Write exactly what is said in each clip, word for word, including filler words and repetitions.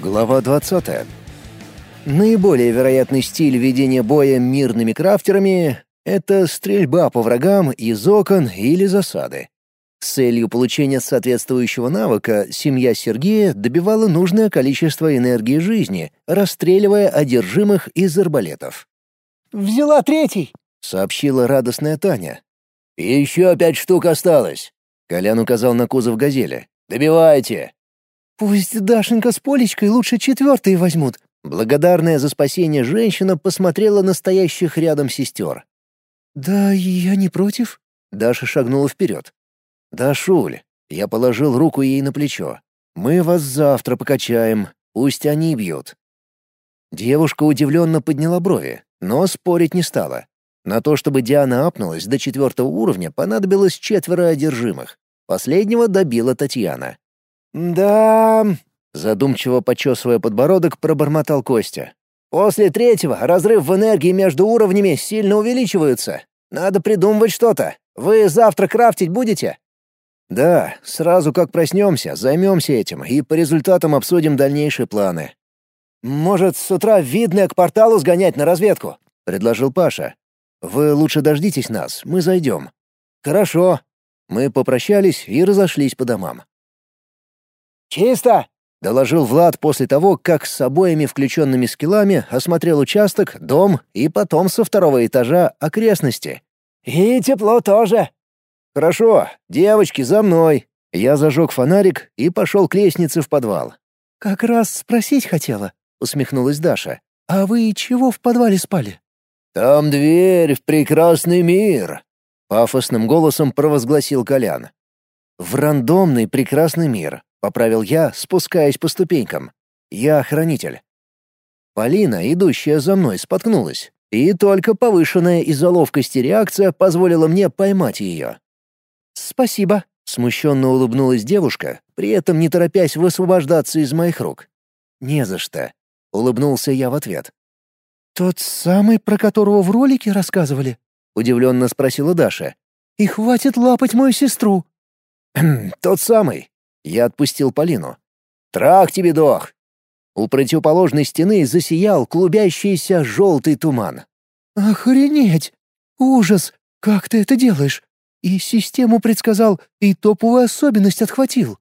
Глава двадцатая. Наиболее вероятный стиль ведения боя мирными крафтерами — это стрельба по врагам из окон или засады. С целью получения соответствующего навыка семья Сергея добивала нужное количество энергии жизни, расстреливая одержимых из арбалетов. «Взяла третий!» — сообщила радостная Таня. «Еще пять штук осталось!» — Колян указал на кузов «Газели». «Добивайте!» «Пусть Дашенька с Полечкой лучше четвертые возьмут». Благодарная за спасение женщина посмотрела на стоящих рядом сестер. «Да я не против». Даша шагнула вперед. «Дашуль», — я положил руку ей на плечо, — «мы вас завтра покачаем, пусть они бьют». Девушка удивленно подняла брови, но спорить не стала. На то, чтобы Диана апнулась до четвертого уровня, понадобилось четверо одержимых. Последнего добила Татьяна. «Да...» — задумчиво почесывая подбородок, пробормотал Костя. «После третьего разрыв в энергии между уровнями сильно увеличивается. Надо придумывать что-то. Вы завтра крафтить будете?» «Да, сразу как проснемся, займемся этим и по результатам обсудим дальнейшие планы». «Может, с утра видное к порталу сгонять на разведку?» — предложил Паша. «Вы лучше дождитесь нас, мы зайдем». «Хорошо». Мы попрощались и разошлись по домам. «Чисто!» — доложил Влад после того, как с обоими включенными скиллами осмотрел участок, дом и потом со второго этажа окрестности. «И тепло тоже!» «Хорошо, девочки, за мной!» Я зажег фонарик и пошел к лестнице в подвал. «Как раз спросить хотела», — усмехнулась Даша. «А вы чего в подвале спали?» «Там дверь в прекрасный мир!» — пафосным голосом провозгласил Колян. «В рандомный прекрасный мир», — поправил я, спускаясь по ступенькам. «Я охранитель». Полина, идущая за мной, споткнулась, и только повышенная из-за ловкости реакция позволила мне поймать ее. «Спасибо», — смущенно улыбнулась девушка, при этом не торопясь высвобождаться из моих рук. «Не за что», — улыбнулся я в ответ. «Тот самый, про которого в ролике рассказывали?» — удивленно спросила Даша. «И хватит лапать мою сестру». «Тот самый». Я отпустил Полину. «Трах тебе дох!» У противоположной стены засиял клубящийся желтый туман. «Охренеть! Ужас! Как ты это делаешь? И систему предсказал, и топовую особенность отхватил».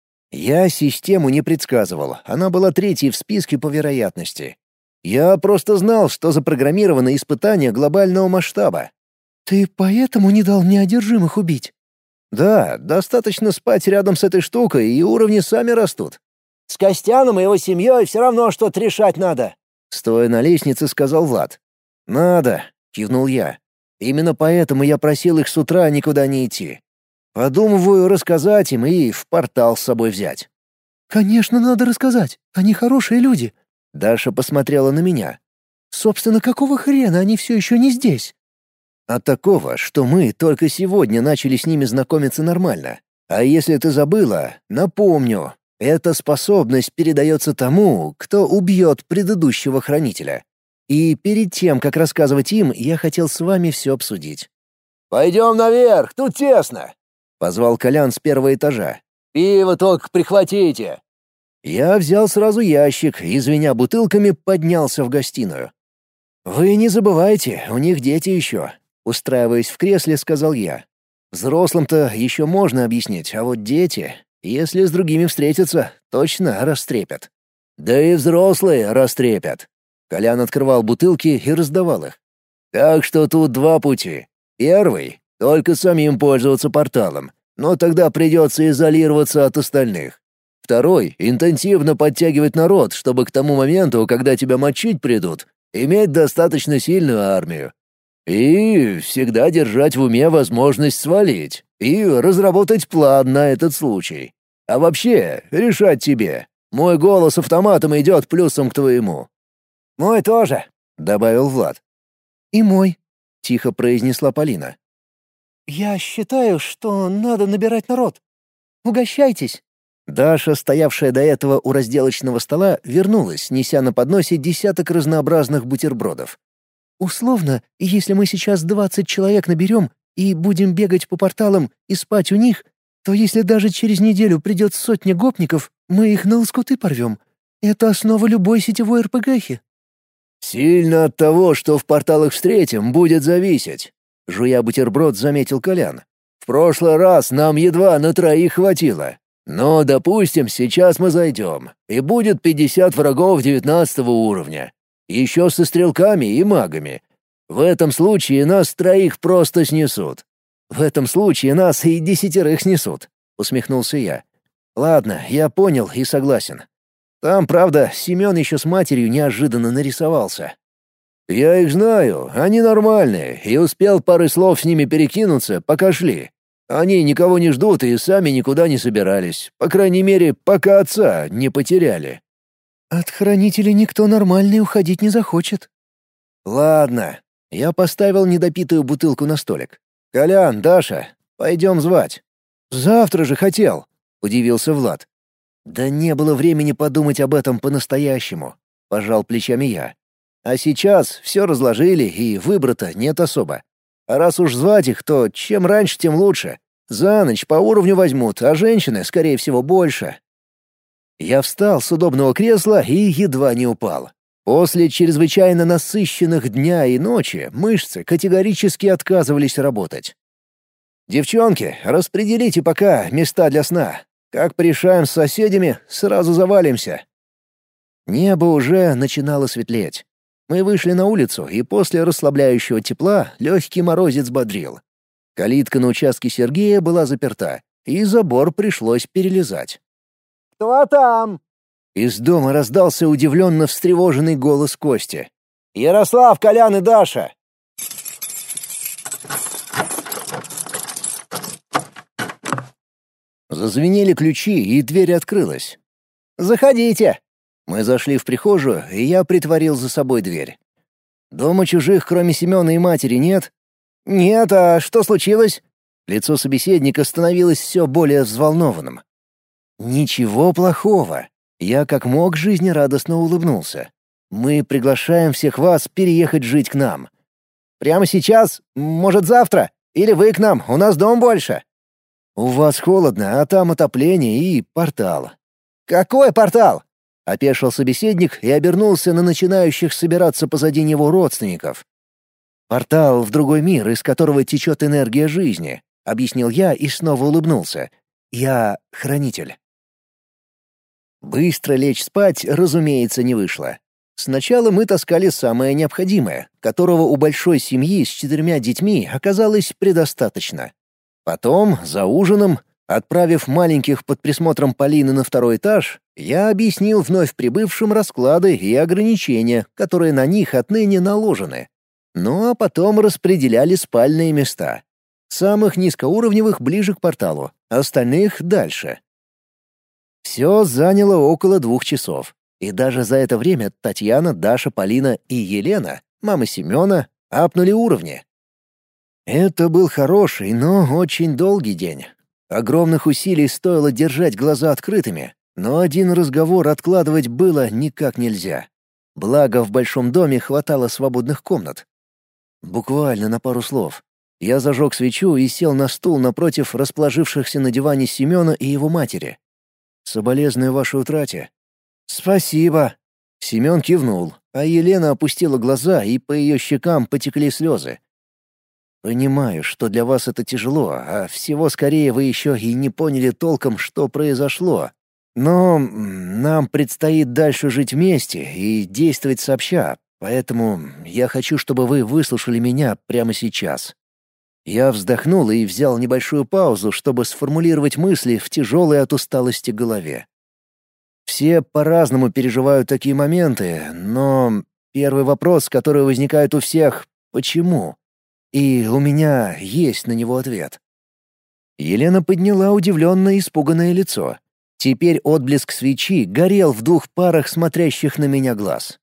Я систему не предсказывал, она была третьей в списке по вероятности. Я просто знал, что запрограммировано испытание глобального масштаба. «Ты поэтому не дал мне одержимых убить?» «Да, достаточно спать рядом с этой штукой, и уровни сами растут». «С Костяном и его семьей все равно что-то решать надо», — стоя на лестнице, сказал Влад. «Надо», — кивнул я. «Именно поэтому я просил их с утра никуда не идти. Подумываю рассказать им и в портал с собой взять». «Конечно, надо рассказать. Они хорошие люди». Даша посмотрела на меня. «Собственно, какого хрена они все еще не здесь?» «От такого, что мы только сегодня начали с ними знакомиться нормально. А если ты забыла, напомню, эта способность передается тому, кто убьет предыдущего хранителя. И перед тем, как рассказывать им, я хотел с вами все обсудить». «Пойдем наверх, тут тесно», — позвал Колян с первого этажа. «Пиво только прихватите». Я взял сразу ящик и, звеня бутылками, поднялся в гостиную. «Вы не забывайте, у них дети еще», — устраиваясь в кресле, сказал я. «Взрослым-то еще можно объяснить, а вот дети, если с другими встретятся, точно растрепят». «Да и взрослые растрепят». Колян открывал бутылки и раздавал их. «Так что тут два пути. Первый — только самим пользоваться порталом, но тогда придется изолироваться от остальных. Второй — интенсивно подтягивать народ, чтобы к тому моменту, когда тебя мочить придут, иметь достаточно сильную армию. И всегда держать в уме возможность свалить и разработать план на этот случай. А вообще, решать тебе. Мой голос автоматом идет плюсом к твоему». «Мой тоже», — добавил Влад. «И мой», — тихо произнесла Полина. «Я считаю, что надо набирать народ. Угощайтесь». Даша, стоявшая до этого у разделочного стола, вернулась, неся на подносе десяток разнообразных бутербродов. «Условно, если мы сейчас двадцать человек наберем и будем бегать по порталам и спать у них, то если даже через неделю придет сотня гопников, мы их на лоскуты порвем. Это основа любой сетевой РПГхи». «Сильно от того, что в порталах встретим, будет зависеть», — жуя бутерброд, заметил Колян. «В прошлый раз нам едва на троих хватило. Но, допустим, сейчас мы зайдем, и будет пятьдесят врагов девятнадцатого уровня. Еще со стрелками и магами. В этом случае нас троих просто снесут. В этом случае нас и десятерых снесут», — усмехнулся я. «Ладно, я понял и согласен. Там, правда, Семен еще с матерью неожиданно нарисовался». «Я их знаю, они нормальные, и успел парой слов с ними перекинуться, пока шли. Они никого не ждут и сами никуда не собирались, по крайней мере, пока отца не потеряли». «От хранителей никто нормальный уходить не захочет». «Ладно». Я поставил недопитую бутылку на столик. «Колян, Даша, пойдем звать». «Завтра же хотел», — удивился Влад. «Да не было времени подумать об этом по-настоящему», — пожал плечами я. «А сейчас все разложили, и выбора-то нет особо. А раз уж звать их, то чем раньше, тем лучше. За ночь по уровню возьмут, а женщины, скорее всего, больше». Я встал с удобного кресла и едва не упал. После чрезвычайно насыщенных дня и ночи мышцы категорически отказывались работать. «Девчонки, распределите пока места для сна. Как порешаем с соседями, сразу завалимся». Небо уже начинало светлеть. Мы вышли на улицу, и после расслабляющего тепла легкий морозец бодрил. Калитка на участке Сергея была заперта, и забор пришлось перелезать. «Кто там?» Из дома раздался удивленно встревоженный голос Кости. «Ярослав, Колян и Даша!» Зазвенели ключи, и дверь открылась. «Заходите!» Мы зашли в прихожую, и я притворил за собой дверь. «Дома чужих, кроме Семена и матери, нет?» «Нет, а что случилось?» Лицо собеседника становилось все более взволнованным. «Ничего плохого». Я как мог жизнерадостно улыбнулся. «Мы приглашаем всех вас переехать жить к нам». «Прямо сейчас? Может, завтра? Или вы к нам? У нас дом больше». «У вас холодно, а там отопление и портал». «Какой портал?» — опешил собеседник и обернулся на начинающих собираться позади него родственников. «Портал в другой мир, из которого течет энергия жизни», — объяснил я и снова улыбнулся. «Я хранитель». Быстро лечь спать, разумеется, не вышло. Сначала мы таскали самое необходимое, которого у большой семьи с четырьмя детьми оказалось предостаточно. Потом, за ужином, отправив маленьких под присмотром Полины на второй этаж, я объяснил вновь прибывшим расклады и ограничения, которые на них отныне наложены. Ну а потом распределяли спальные места. Самых низкоуровневых ближе к порталу, остальных — дальше. Все заняло около двух часов. И даже за это время Татьяна, Даша, Полина и Елена, мама Семена, апнули уровни. Это был хороший, но очень долгий день. Огромных усилий стоило держать глаза открытыми, но один разговор откладывать было никак нельзя. Благо, в большом доме хватало свободных комнат. Буквально на пару слов. Я зажег свечу и сел на стул напротив расположившихся на диване Семена и его матери. «Соболезную вашей утрате». «Спасибо». Семен кивнул, а Елена опустила глаза, и по ее щекам потекли слезы. «Понимаю, что для вас это тяжело, а всего скорее вы еще и не поняли толком, что произошло. Но нам предстоит дальше жить вместе и действовать сообща, поэтому я хочу, чтобы вы выслушали меня прямо сейчас». Я вздохнул и взял небольшую паузу, чтобы сформулировать мысли в тяжелой от усталости голове. Все по-разному переживают такие моменты, но первый вопрос, который возникает у всех — «почему?». И у меня есть на него ответ. Елена подняла удивленное испуганное лицо. Теперь отблеск свечи горел в двух парах смотрящих на меня глаз.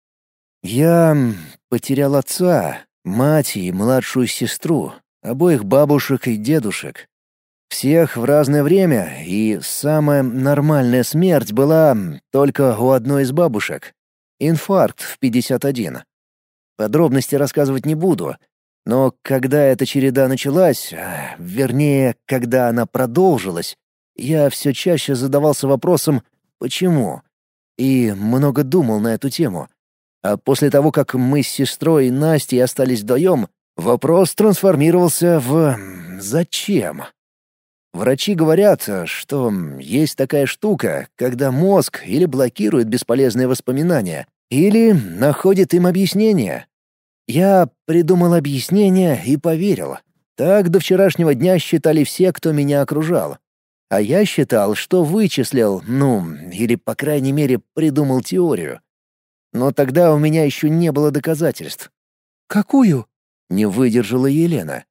«Я потерял отца, мать и младшую сестру, обоих бабушек и дедушек. Всех в разное время, и самая нормальная смерть была только у одной из бабушек. Инфаркт в пятьдесят один. Подробности рассказывать не буду, но когда эта череда началась, вернее, когда она продолжилась, я все чаще задавался вопросом «почему?». и много думал на эту тему. А после того, как мы с сестрой и Настей остались вдвоем, вопрос трансформировался в «зачем?». Врачи говорят, что есть такая штука, когда мозг или блокирует бесполезные воспоминания, или находит им объяснение. Я придумал объяснение и поверил. Так до вчерашнего дня считали все, кто меня окружал. А я считал, что вычислил, ну, или, по крайней мере, придумал теорию. Но тогда у меня еще не было доказательств. «Какую?» — не выдержала Елена.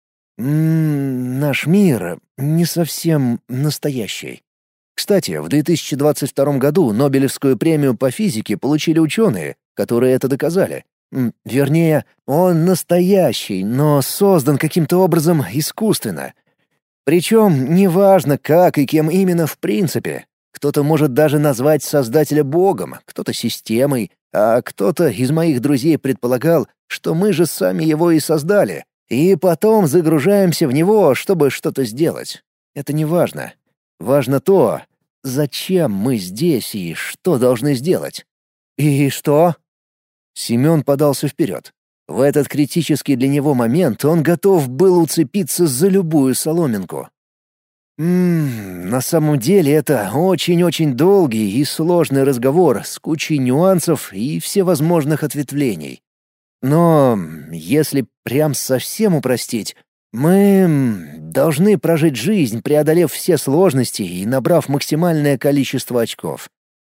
«М-м, наш мир не совсем настоящий. Кстати, в две тысячи двадцать втором году Нобелевскую премию по физике получили ученые, которые это доказали. М, Вернее, он настоящий, но создан каким-то образом искусственно. Причем неважно, как и кем именно в принципе. Кто-то может даже назвать создателя богом, кто-то системой, а кто-то из моих друзей предполагал, что мы же сами его и создали, и потом загружаемся в него, чтобы что-то сделать. Это не важно. Важно то, зачем мы здесь и что должны сделать. «И что?» Семен подался вперед. В этот критический для него момент он готов был уцепиться за любую соломинку. Ммм, на самом деле это очень-очень долгий и сложный разговор с кучей нюансов и всевозможных ответвлений. Но если прям совсем упростить, мы должны прожить жизнь, преодолев все сложности и набрав максимальное количество очков.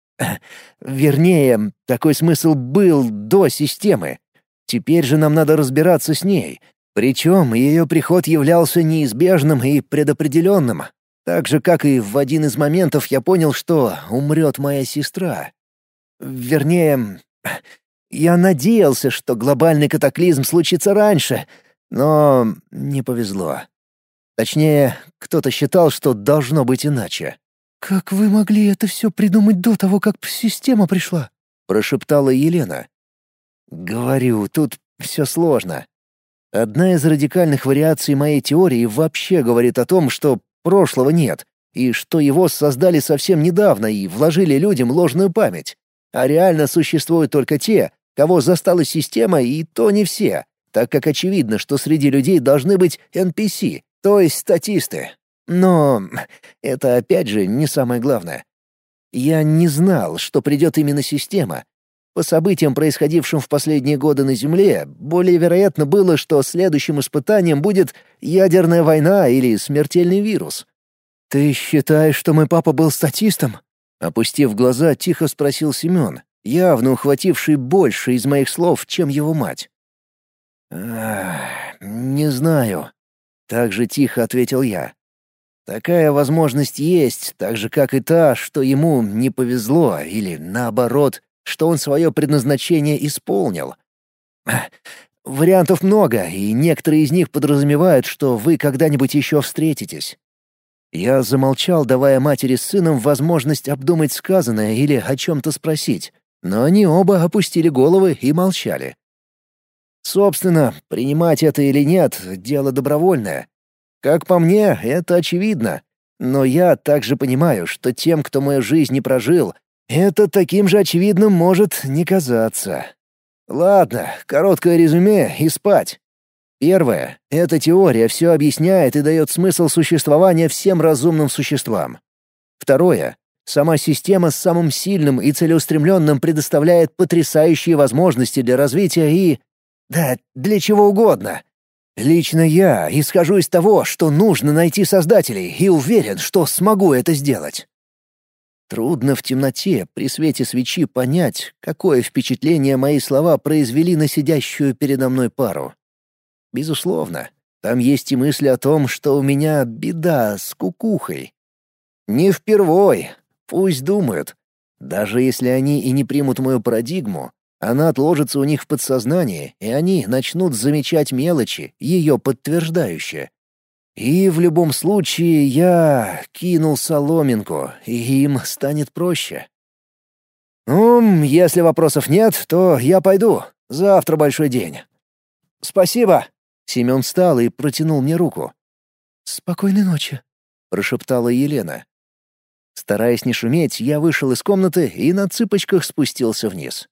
Вернее, такой смысл был до системы. Теперь же нам надо разбираться с ней. Причем ее приход являлся неизбежным и предопределенным. Так же, как и в один из моментов я понял, что умрет моя сестра. Вернее, я надеялся, что глобальный катаклизм случится раньше, но не повезло. Точнее, кто-то считал, что должно быть иначе. «Как вы могли это все придумать до того, как система пришла?» — прошептала Елена. «Говорю, тут все сложно. Одна из радикальных вариаций моей теории вообще говорит о том, что прошлого нет, и что его создали совсем недавно и вложили людям ложную память. А реально существуют только те, кого застала система, и то не все, так как очевидно, что среди людей должны быть эн пи си, то есть статисты. Но это опять же не самое главное. Я не знал, что придет именно система. По событиям, происходившим в последние годы на Земле, более вероятно было, что следующим испытанием будет ядерная война или смертельный вирус. «Ты считаешь, что мой папа был статистом?» Опустив глаза, тихо спросил Семен, явно ухвативший больше из моих слов, чем его мать. «Ах, не знаю», — так же тихо ответил я. «Такая возможность есть, так же, как и та, что ему не повезло, или, наоборот, что он свое предназначение исполнил. Вариантов много, и некоторые из них подразумевают, что вы когда-нибудь еще встретитесь». Я замолчал, давая матери с сыном возможность обдумать сказанное или о чем-то спросить, но они оба опустили головы и молчали. Собственно, принимать это или нет — дело добровольное. Как по мне, это очевидно. Но я также понимаю, что тем, кто мою жизнь не прожил, это таким же очевидным может не казаться. Ладно, короткое резюме и спать. Первое — эта теория все объясняет и дает смысл существования всем разумным существам. Второе — сама система с самым сильным и целеустремленным предоставляет потрясающие возможности для развития и... да, для чего угодно. Лично я исхожу из того, что нужно найти создателей, и уверен, что смогу это сделать. Трудно в темноте при свете свечи понять, какое впечатление мои слова произвели на сидящую передо мной пару. Безусловно, там есть и мысли о том, что у меня беда с кукухой. Не впервой, пусть думают. Даже если они и не примут мою парадигму, она отложится у них в подсознании, и они начнут замечать мелочи, ее подтверждающие. И в любом случае я кинул соломинку, и им станет проще. Ну, если вопросов нет, то я пойду. Завтра большой день. Спасибо. Семен встал и протянул мне руку. «Спокойной ночи», — прошептала Елена. Стараясь не шуметь, я вышел из комнаты и на цыпочках спустился вниз.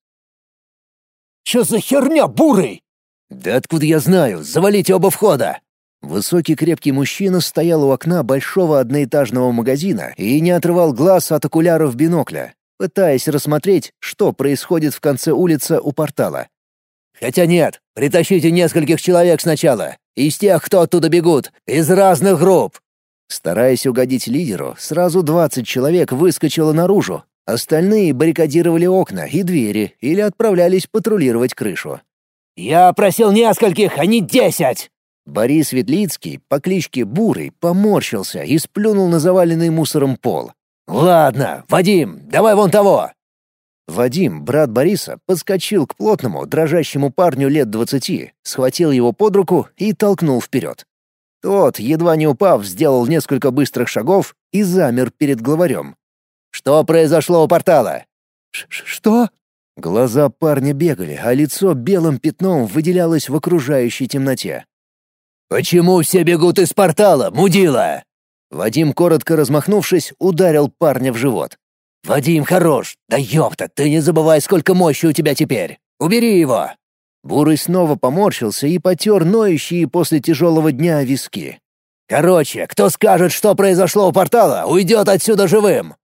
«Чё за херня, бурый?» «Да откуда я знаю? Завалите оба входа!» Высокий крепкий мужчина стоял у окна большого одноэтажного магазина и не отрывал глаз от окуляров бинокля, пытаясь рассмотреть, что происходит в конце улицы у портала. «Хотя нет, притащите нескольких человек сначала, из тех, кто оттуда бегут, из разных групп!» Стараясь угодить лидеру, сразу двадцать человек выскочило наружу. Остальные баррикадировали окна и двери или отправлялись патрулировать крышу. «Я просил нескольких, а не десять!» Борис Светлицкий по кличке Бурый поморщился и сплюнул на заваленный мусором пол. «Ладно, Вадим, давай вон того!» Вадим, брат Бориса, подскочил к плотному, дрожащему парню лет двадцати, схватил его под руку и толкнул вперед. Тот, едва не упав, сделал несколько быстрых шагов и замер перед главарем. «Что произошло у портала?» «Что?» Глаза парня бегали, а лицо белым пятном выделялось в окружающей темноте. «Почему все бегут из портала, мудила?» Вадим, коротко размахнувшись, ударил парня в живот. «Вадим хорош! Да ёпта, ты не забывай, сколько мощи у тебя теперь! Убери его!» Бурый снова поморщился и потер ноющие после тяжелого дня виски. «Короче, кто скажет, что произошло у портала, уйдет отсюда живым!»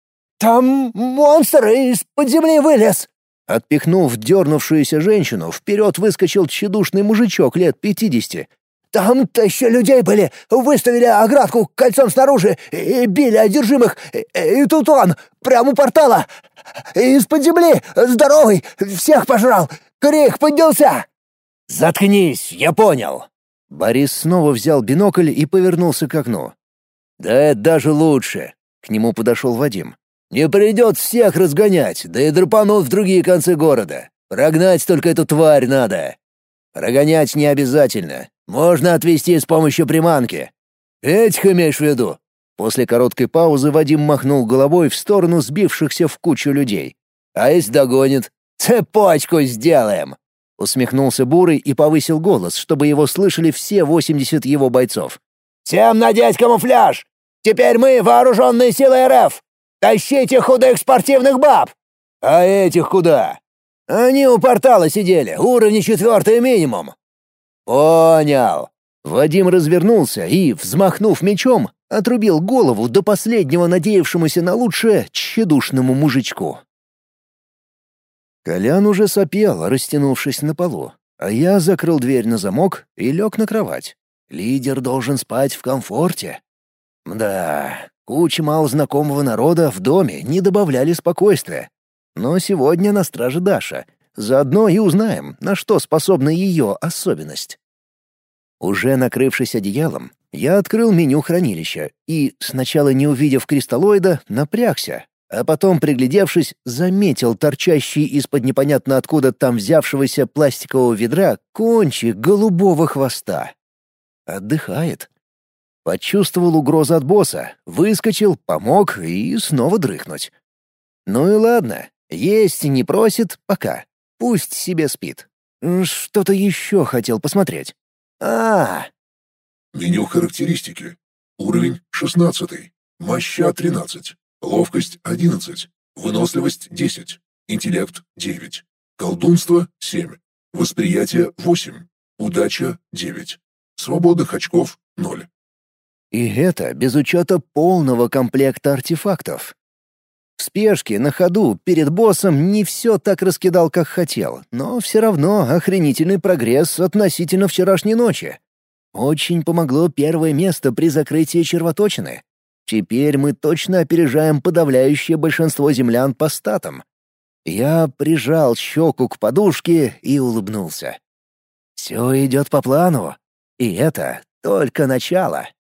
«Там монстр из-под земли вылез!» Отпихнув дернувшуюся женщину, вперед выскочил тщедушный мужичок лет пятидесяти. «Там тысячи людей были, выставили оградку кольцом снаружи и били одержимых, и, и тут он, прямо у портала, из-под земли, здоровый, всех пожрал, крик поднялся!» «Заткнись, я понял!» Борис снова взял бинокль и повернулся к окну. «Да это даже лучше!» — к нему подошел Вадим. «Не придется всех разгонять, да и драпанут в другие концы города. Прогнать только эту тварь надо. Прогонять не обязательно. Можно отвезти с помощью приманки. Этих имеешь в виду?» После короткой паузы Вадим махнул головой в сторону сбившихся в кучу людей. «А если догонит? Цепочку сделаем!» Усмехнулся Бурый и повысил голос, чтобы его слышали все восемьдесят его бойцов. «Всем надеть камуфляж! Теперь мы вооруженные силы эр эф! Тащите худых спортивных баб!» «А этих куда?» «Они у портала сидели, уровень четвертый минимум». «Понял». Вадим развернулся и, взмахнув мечом, отрубил голову до последнего надеявшемуся на лучшее тщедушному мужичку. Колян уже сопел, растянувшись на полу, а я закрыл дверь на замок и лег на кровать. Лидер должен спать в комфорте. Да, куча малознакомого народа в доме не добавляли спокойствия. Но сегодня на страже Даша. Заодно и узнаем, на что способна ее особенность. Уже накрывшись одеялом, я открыл меню хранилища и, сначала не увидев кристаллоида, напрягся, а потом, приглядевшись, заметил торчащий из-под непонятно откуда там взявшегося пластикового ведра кончик голубого хвоста. Отдыхает. Почувствовал угрозу от босса, выскочил, помог и снова дрыхнуть. Ну и ладно, есть не просит пока. Пусть себе спит. Что-то еще хотел посмотреть. А, Меню характеристики. Уровень шестнадцатый. Моща тринадцать. Ловкость одиннадцать. Выносливость десять. Интеллект девять. Колдунство семь. Восприятие восемь. Удача девять. Свободных очков ноль. И это без учета полного комплекта артефактов. В спешке, на ходу, перед боссом не все так раскидал, как хотел, но все равно охренительный прогресс относительно вчерашней ночи. Очень помогло первое место при закрытии червоточины. Теперь мы точно опережаем подавляющее большинство землян по статам. Я прижал щеку к подушке и улыбнулся. Все идет по плану, и это только начало.